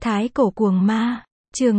Thái cổ cuồng ma, chương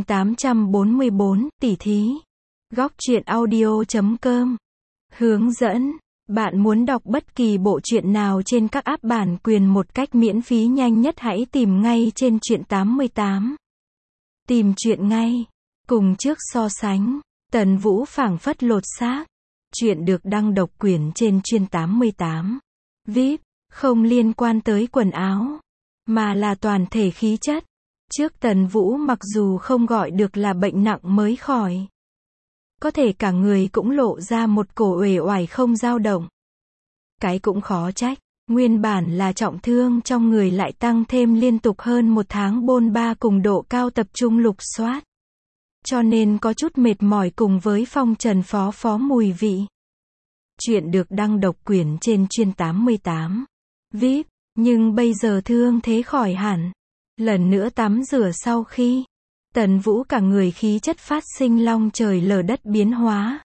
844, tỉ thí. Góc truyện audio.com. Hướng dẫn. Bạn muốn đọc bất kỳ bộ truyện nào trên các app bản quyền một cách miễn phí nhanh nhất, hãy tìm ngay trên truyện 88. Tìm truyện ngay. Cùng trước so sánh, Tần Vũ phảng phất lột xác. Truyện được đăng độc quyền trên truyện 88. VIP, không liên quan tới quần áo, mà là toàn thể khí chất. Trước Tần Vũ mặc dù không gọi được là bệnh nặng mới khỏi, có thể cả người cũng lộ ra một cổ uể oải không dao động. Cái cũng khó trách, nguyên bản là trọng thương trong người lại tăng thêm liên tục hơn một tháng bôn ba cùng độ cao tập trung lục soát. Cho nên có chút mệt mỏi cùng với phong trần phó mùi vị. Chuyện được đăng độc quyền trên truyện 88. VIP, nhưng bây giờ thương thế khỏi hẳn. Lần nữa tắm rửa sau khi, Tần Vũ cả người khí chất phát sinh long trời lở đất biến hóa.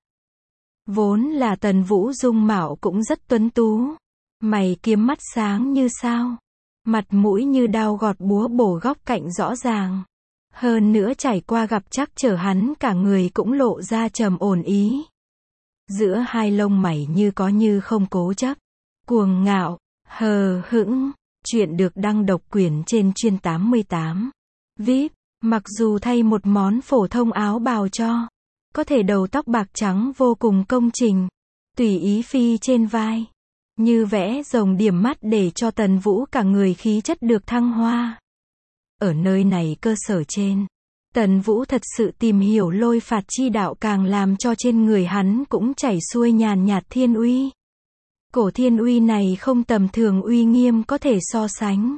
Vốn là Tần Vũ dung mạo cũng rất tuấn tú. Mày kiếm mắt sáng như sao. Mặt mũi như đao gọt búa bổ góc cạnh rõ ràng. Hơn nữa trải qua gặp trắc trở hắn cả người cũng lộ ra trầm ổn ý. Giữa hai lông mày như có như không, cố chấp, cuồng ngạo, hờ hững. Chuyện được đăng độc quyền trên truyện 88. VIP, mặc dù thay một món phổ thông áo bào cho, có thể đầu tóc bạc trắng vô cùng công trình, tùy ý phi trên vai, như vẽ rồng điểm mắt để cho Tần Vũ cả người khí chất được thăng hoa. Ở nơi này cơ sở trên, Tần Vũ thật sự tìm hiểu lôi phạt chi đạo, càng làm cho trên người hắn cũng chảy xuôi nhàn nhạt thiên uy. Cổ thiên uy này không tầm thường uy nghiêm có thể so sánh.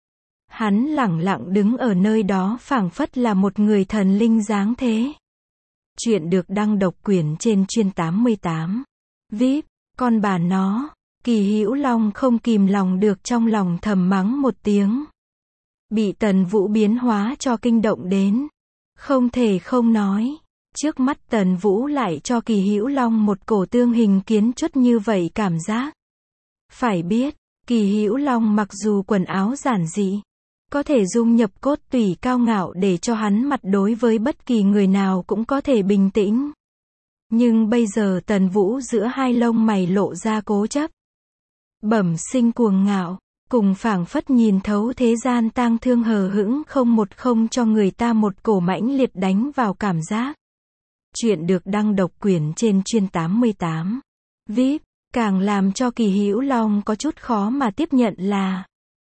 Hắn lẳng lặng đứng ở nơi đó phảng phất là một người thần linh dáng thế. Chuyện được đăng độc quyền trên truyện 88. VIP, con bà nó, Kỳ Hữu Long không kìm lòng được trong lòng thầm mắng một tiếng. Bị Tần Vũ biến hóa cho kinh động đến. Không thể không nói, trước mắt Tần Vũ lại cho Kỳ Hữu Long một cổ tương hình kiến chốt như vậy cảm giác. Phải biết, Kỳ Hữu Long mặc dù quần áo giản dị, có thể dung nhập cốt tủy cao ngạo để cho hắn mặt đối với bất kỳ người nào cũng có thể bình tĩnh. Nhưng bây giờ Tần Vũ giữa hai lông mày lộ ra cố chấp, bẩm sinh cuồng ngạo, cùng phảng phất nhìn thấu thế gian tang thương hờ hững không cho người ta một cổ mãnh liệt đánh vào cảm giác. Chuyện được đăng độc quyền trên truyện 88. VIP, càng làm cho Kỳ Hữu Long có chút khó mà tiếp nhận là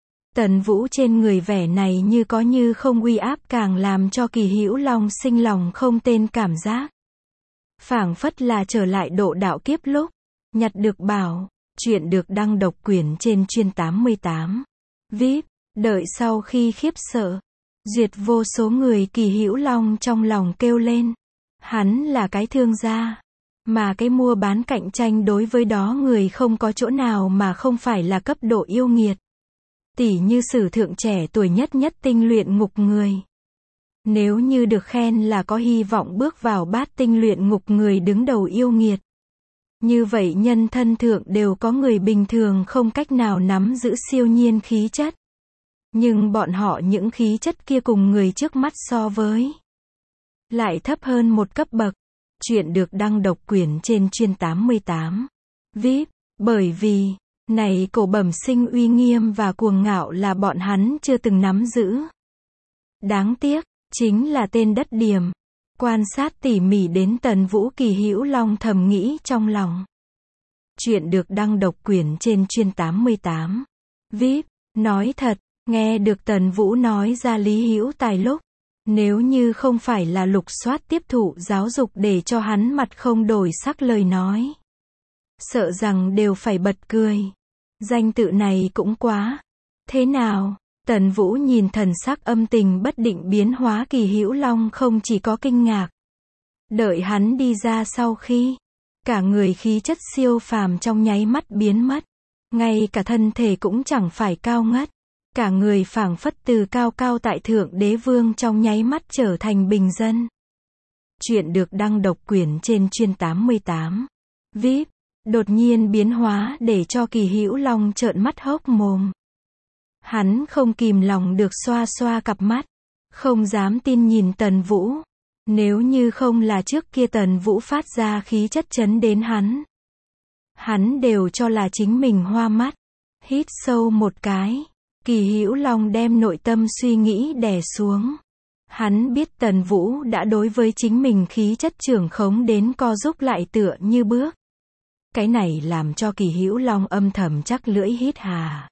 Tần Vũ trên người vẻ này như có như không uy áp, càng làm cho Kỳ Hữu Long sinh lòng không tên cảm giác. Phảng phất là trở lại độ đạo kiếp lúc nhặt được bảo. Chuyện được đăng độc quyền trên truyện 88. VIP, đợi sau khi khiếp sợ, duyệt vô số người, Kỳ Hữu Long trong lòng kêu lên. Hắn là cái thương gia, mà cái mua bán cạnh tranh đối với đó người không có chỗ nào mà không phải là cấp độ yêu nghiệt. Tỷ như sử thượng trẻ tuổi nhất tinh luyện ngục người. Nếu như được khen là có hy vọng bước vào bát tinh luyện ngục người đứng đầu yêu nghiệt. Như vậy nhân thân thượng đều có người bình thường không cách nào nắm giữ siêu nhiên khí chất. Nhưng bọn họ những khí chất kia cùng người trước mắt so với lại thấp hơn một cấp bậc. Chuyện được đăng độc quyền trên truyện 88. VIP, bởi vì này cổ bẩm sinh uy nghiêm và cuồng ngạo là bọn hắn chưa từng nắm giữ. Đáng tiếc, chính là tên đất điểm. Quan sát tỉ mỉ đến Tần Vũ, Kỳ Hữu Long thầm nghĩ trong lòng. Chuyện được đăng độc quyền trên truyện 88. VIP, nói thật, nghe được Tần Vũ nói ra Lý Hữu Tài lúc, nếu như không phải là lục soát tiếp thụ giáo dục để cho hắn mặt không đổi sắc lời nói, sợ rằng đều phải bật cười. Danh tự này cũng quá. Thế nào? Tần Vũ nhìn thần sắc âm tình bất định biến hóa Kỳ Hữu Long không chỉ có kinh ngạc. Đợi hắn đi ra sau khi, cả người khí chất siêu phàm trong nháy mắt biến mất. Ngay cả thân thể cũng chẳng phải cao ngất. Cả người phảng phất từ cao cao tại thượng đế vương trong nháy mắt trở thành bình dân. Chuyện được đăng độc quyền trên truyện 88. VIP, đột nhiên biến hóa để cho Kỳ Hữu Long trợn mắt hốc mồm. Hắn không kìm lòng được xoa xoa cặp mắt. Không dám tin nhìn Tần Vũ. Nếu như không là trước kia Tần Vũ phát ra khí chất chấn đến hắn đều cho là chính mình hoa mắt. Hít sâu một cái, Kỳ Hữu Long đem nội tâm suy nghĩ đè xuống. Hắn biết Tần Vũ đã đối với chính mình khí chất trưởng khống đến co rúm lại tựa như bước. Cái này làm cho Kỳ Hữu Long âm thầm chắc lưỡi hít hà.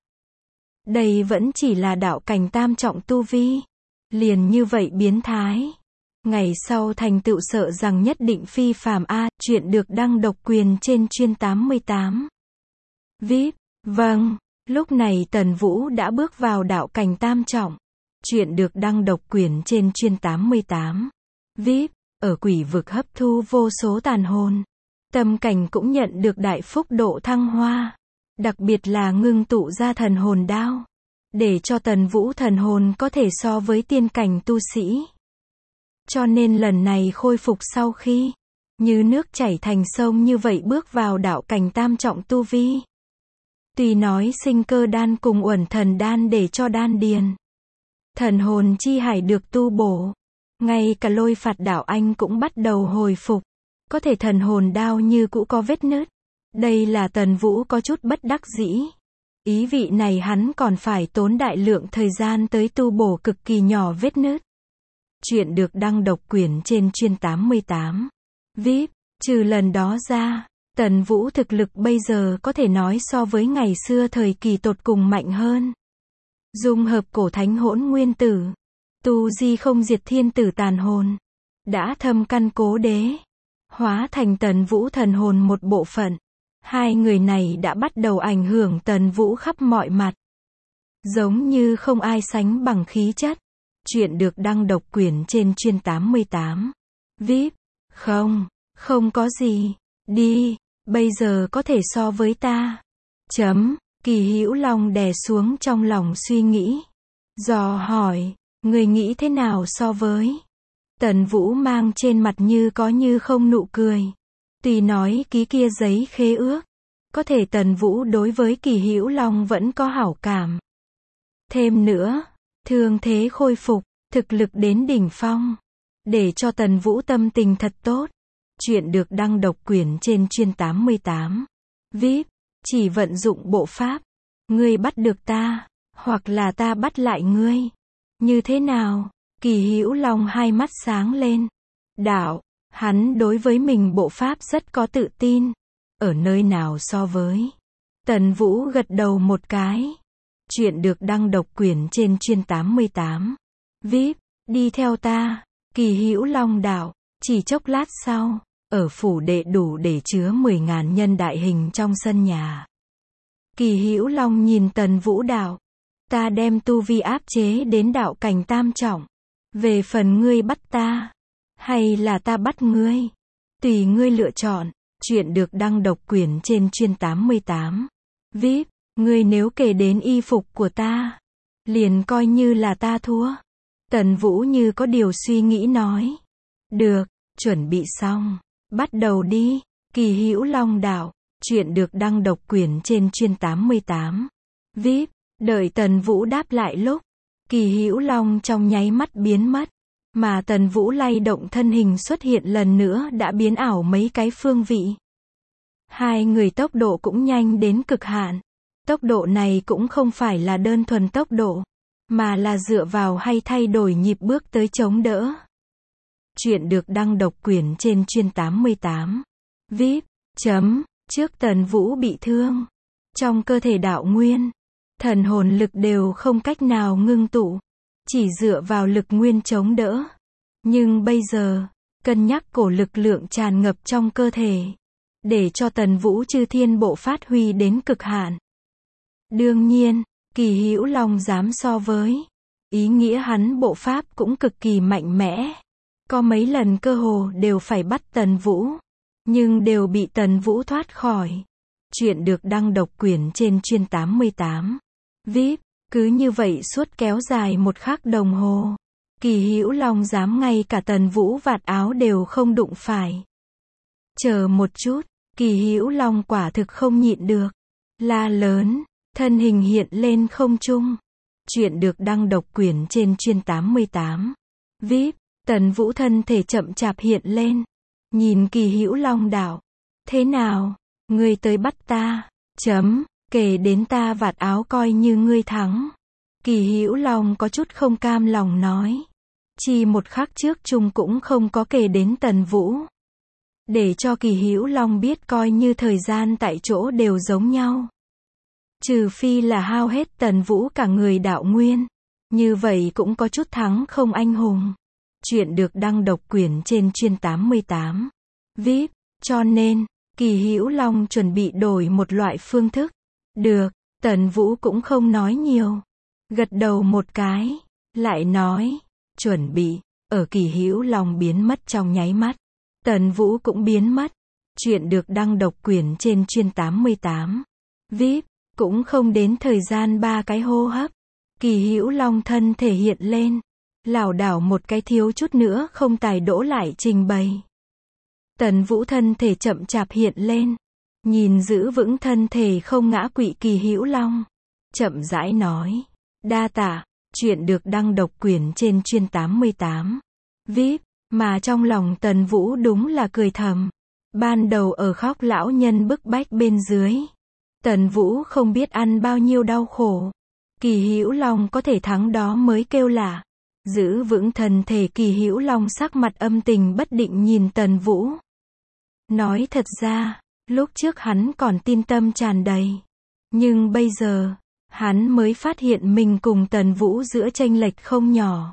Đây vẫn chỉ là đạo cảnh tam trọng tu vi. Liền như vậy biến thái. Ngày sau thành tựu sợ rằng nhất định phi phàm a. Chuyện được đăng độc quyền trên chuyên 88. VIP. Vâng, lúc này Tần Vũ đã bước vào đạo cảnh tam trọng. Chuyện được đăng độc quyền trên chuyên 88. VIP. Ở quỷ vực hấp thu vô số tàn hồn. Tâm cảnh cũng nhận được đại phúc độ thăng hoa. Đặc biệt là ngưng tụ ra thần hồn đao. Để cho Tần Vũ thần hồn có thể so với tiên cảnh tu sĩ. Cho nên lần này khôi phục sau khi như nước chảy thành sông như vậy bước vào đạo cảnh tam trọng tu vi. Tuy nói sinh cơ đan cùng uẩn thần đan để cho đan điền. Thần hồn chi hải được tu bổ. Ngay cả lôi phạt đạo anh cũng bắt đầu hồi phục. Có thể thần hồn đao như cũ có vết nứt. Đây là Tần Vũ có chút bất đắc dĩ. Ý vị này hắn còn phải tốn đại lượng thời gian tới tu bổ cực kỳ nhỏ vết nứt. Chuyện được đăng độc quyền trên chuyên 88. VIP. Trừ lần đó ra, Tần Vũ thực lực bây giờ có thể nói so với ngày xưa thời kỳ tột cùng mạnh hơn. Dung hợp cổ thánh hỗn nguyên tử. Tu di không diệt thiên tử tàn hồn. Đã thâm căn cố đế. Hóa thành Tần Vũ thần hồn một bộ phận. Hai người này đã bắt đầu ảnh hưởng Tần Vũ khắp mọi mặt. Giống như không ai sánh bằng khí chất. Chuyện được đăng độc quyền trên chuyên 88. VIP. Không có gì. Đi, bây giờ có thể so với ta. Kỳ Hữu Long đè xuống trong lòng suy nghĩ. Dò hỏi, người nghĩ thế nào so với? Tần Vũ mang trên mặt như có như không nụ cười. Tuy nói ký kia giấy khế ước. Có thể Tần Vũ đối với Kỳ Hữu Long vẫn có hảo cảm. Thêm nữa, thương thế khôi phục, thực lực đến đỉnh phong. Để cho Tần Vũ tâm tình thật tốt. Chuyện được đăng độc quyền trên chuyên 88. VIP. Chỉ vận dụng bộ pháp. Ngươi bắt được ta, hoặc là ta bắt lại ngươi. Như thế nào? Kỳ Hữu Long hai mắt sáng lên. Đạo, hắn đối với mình bộ pháp rất có tự tin. Ở nơi nào so với? Tần Vũ gật đầu một cái. Chuyện được đăng độc quyền trên chuyên 88. VIP. Đi theo ta. Kỳ Hữu Long đạo. Chỉ chốc lát sau, ở phủ đệ đủ để chứa 10.000 nhân đại hình trong sân nhà. Kỳ Hữu Long nhìn Tần Vũ đạo. Ta đem tu vi áp chế đến đạo cảnh tam trọng. Về phần ngươi bắt ta, hay là ta bắt ngươi, tùy ngươi lựa chọn. Chuyện được đăng độc quyền trên chuyên 88. VIP. Ngươi nếu kể đến y phục của ta, liền coi như là ta thua. Tần Vũ như có điều suy nghĩ nói. Được, chuẩn bị xong. Bắt đầu đi. Kỳ Hữu Long đạo. Chuyện được đăng độc quyền trên chuyên 88. VIP. Đợi Tần Vũ đáp lại lúc, Kỳ Hữu Long trong nháy mắt biến mất. Mà Tần Vũ lay động thân hình xuất hiện lần nữa đã biến ảo mấy cái phương vị. Hai người tốc độ cũng nhanh đến cực hạn. Tốc độ này cũng không phải là đơn thuần tốc độ, mà là dựa vào hay thay đổi nhịp bước tới chống đỡ. Chuyện được đăng độc quyền trên chuyên 88. VIP. Trước Tần Vũ bị thương. Trong cơ thể đạo nguyên, thần hồn lực đều không cách nào ngưng tụ. Chỉ dựa vào lực nguyên chống đỡ. Nhưng bây giờ, cân nhắc cổ lực lượng tràn ngập trong cơ thể. Để cho Tần Vũ chư thiên bộ phát huy đến cực hạn. Đương nhiên, Kỳ Hữu Long dám so với. Ý nghĩa hắn bộ pháp cũng cực kỳ mạnh mẽ. Có mấy lần cơ hồ đều phải bắt Tần Vũ. Nhưng đều bị Tần Vũ thoát khỏi. Chuyện được đăng độc quyền trên chuyên 88. VIP. Cứ như vậy suốt kéo dài 1 khắc đồng hồ. Kỳ Hữu Long dám ngay cả Tần Vũ vạt áo đều không đụng phải. Chờ một chút, Kỳ Hữu Long quả thực không nhịn được. La lớn, thân hình hiện lên không trung. Chuyện được đăng độc quyền trên chuyên 88. VIP, Tần Vũ thân thể chậm chạp hiện lên. Nhìn Kỳ Hữu Long đạo. Thế nào? Ngươi tới bắt ta. Kể đến ta vạt áo coi như ngươi thắng. Kỳ Hữu Long có chút không cam lòng nói. Chỉ một khắc trước chung cũng không có kể đến Tần Vũ. Để cho Kỳ Hữu Long biết coi như thời gian tại chỗ đều giống nhau. Trừ phi là hao hết Tần Vũ cả người đạo nguyên. Như vậy cũng có chút thắng không anh hùng. Chuyện được đăng độc quyền trên chuyên 88. VIP, cho nên, Kỳ Hữu Long chuẩn bị đổi một loại phương thức. Được, Tần Vũ cũng không nói nhiều. Gật đầu một cái, lại nói, chuẩn bị, ở Kỳ Hữu Long biến mất trong nháy mắt. Tần Vũ cũng biến mất. Chuyện được đăng độc quyền trên chuyên 88. VIP, cũng không đến thời gian 3 cái hô hấp. Kỳ Hữu Long thân thể hiện lên. Lảo đảo một cái thiếu chút nữa không tài đỗ lại trình bày. Tần Vũ thân thể chậm chạp hiện lên. Nhìn giữ vững thân thể không ngã quỵ Kỳ Hữu Long. Chậm rãi nói. Đa tạ, chuyện được đăng độc quyền trên chuyên 88. VIP, mà trong lòng Tần Vũ đúng là cười thầm. Ban đầu ở khóc lão nhân bức bách bên dưới. Tần Vũ không biết ăn bao nhiêu đau khổ. Kỳ Hữu Long có thể thắng đó mới kêu lạ. Giữ vững thân thể Kỳ Hữu Long sắc mặt âm tình bất định nhìn Tần Vũ. Nói thật ra, lúc trước hắn còn tin tâm tràn đầy. Nhưng bây giờ, hắn mới phát hiện mình cùng Tần Vũ giữa chênh lệch không nhỏ.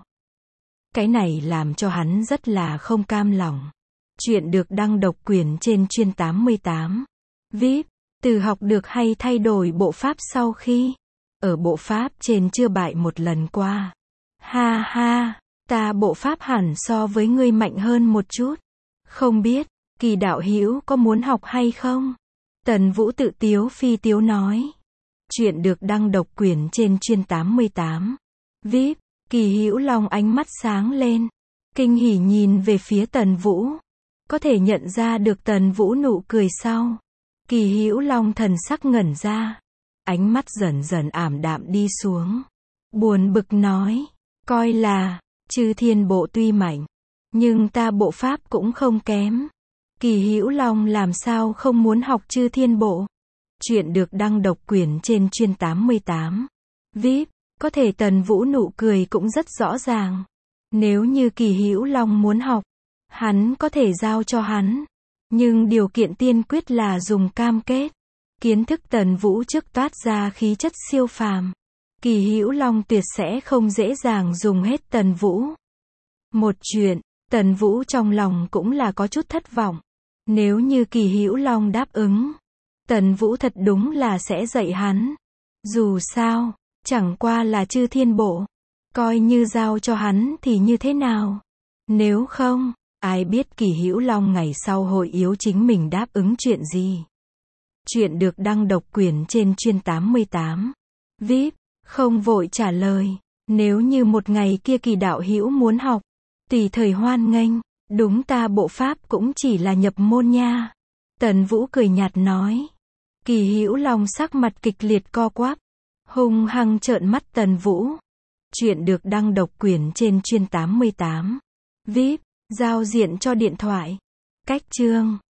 Cái này làm cho hắn rất là không cam lòng. Chuyện được đăng độc quyền trên chuyên 88. VIP, từ học được hay thay đổi bộ pháp sau khi ở bộ pháp trên chưa bại một lần qua. Ha ha, ta bộ pháp hẳn so với ngươi mạnh hơn một chút. Không biết, Kỳ đạo hữu có muốn học hay không? Tần Vũ tự tiếu phi tiếu nói. Chuyện được đăng độc quyền trên chuyên 88. VIP, Kỳ Hữu Long ánh mắt sáng lên. Kinh hỉ nhìn về phía Tần Vũ. Có thể nhận ra được Tần Vũ nụ cười sau. Kỳ Hữu Long thần sắc ngẩn ra. Ánh mắt dần dần ảm đạm đi xuống. Buồn bực nói. Coi là, Chư Thiên Bộ tuy mạnh, nhưng ta bộ pháp cũng không kém. Kỳ Hữu Long làm sao không muốn học Chư Thiên Bộ. Chuyện được đăng độc quyền trên chuyên 88. VIP, có thể Tần Vũ nụ cười cũng rất rõ ràng. Nếu như Kỳ Hữu Long muốn học, hắn có thể giao cho hắn. Nhưng điều kiện tiên quyết là dùng cam kết. Kiến thức Tần Vũ trước toát ra khí chất siêu phàm. Kỳ Hữu Long tuyệt sẽ không dễ dàng dùng hết Tần Vũ. Một chuyện, Tần Vũ trong lòng cũng là có chút thất vọng. Nếu như Kỳ Hữu Long đáp ứng, Tần Vũ thật đúng là sẽ dạy hắn. Dù sao, chẳng qua là Chư Thiên Bộ. Coi như giao cho hắn thì như thế nào? Nếu không, ai biết Kỳ Hữu Long ngày sau hội yếu chính mình đáp ứng chuyện gì? Chuyện được đăng độc quyền trên chuyên 88. VIP, không vội trả lời. Nếu như một ngày kia Kỳ đạo hữu muốn học, tùy thời hoan nghênh. Đúng ta bộ pháp cũng chỉ là nhập môn nha. Tần Vũ cười nhạt nói. Kỳ Hữu Long sắc mặt kịch liệt co quắp. Hung hăng trợn mắt Tần Vũ. Chuyện được đăng độc quyền trên chuyên 88. VIP, giao diện cho điện thoại. Cách chương.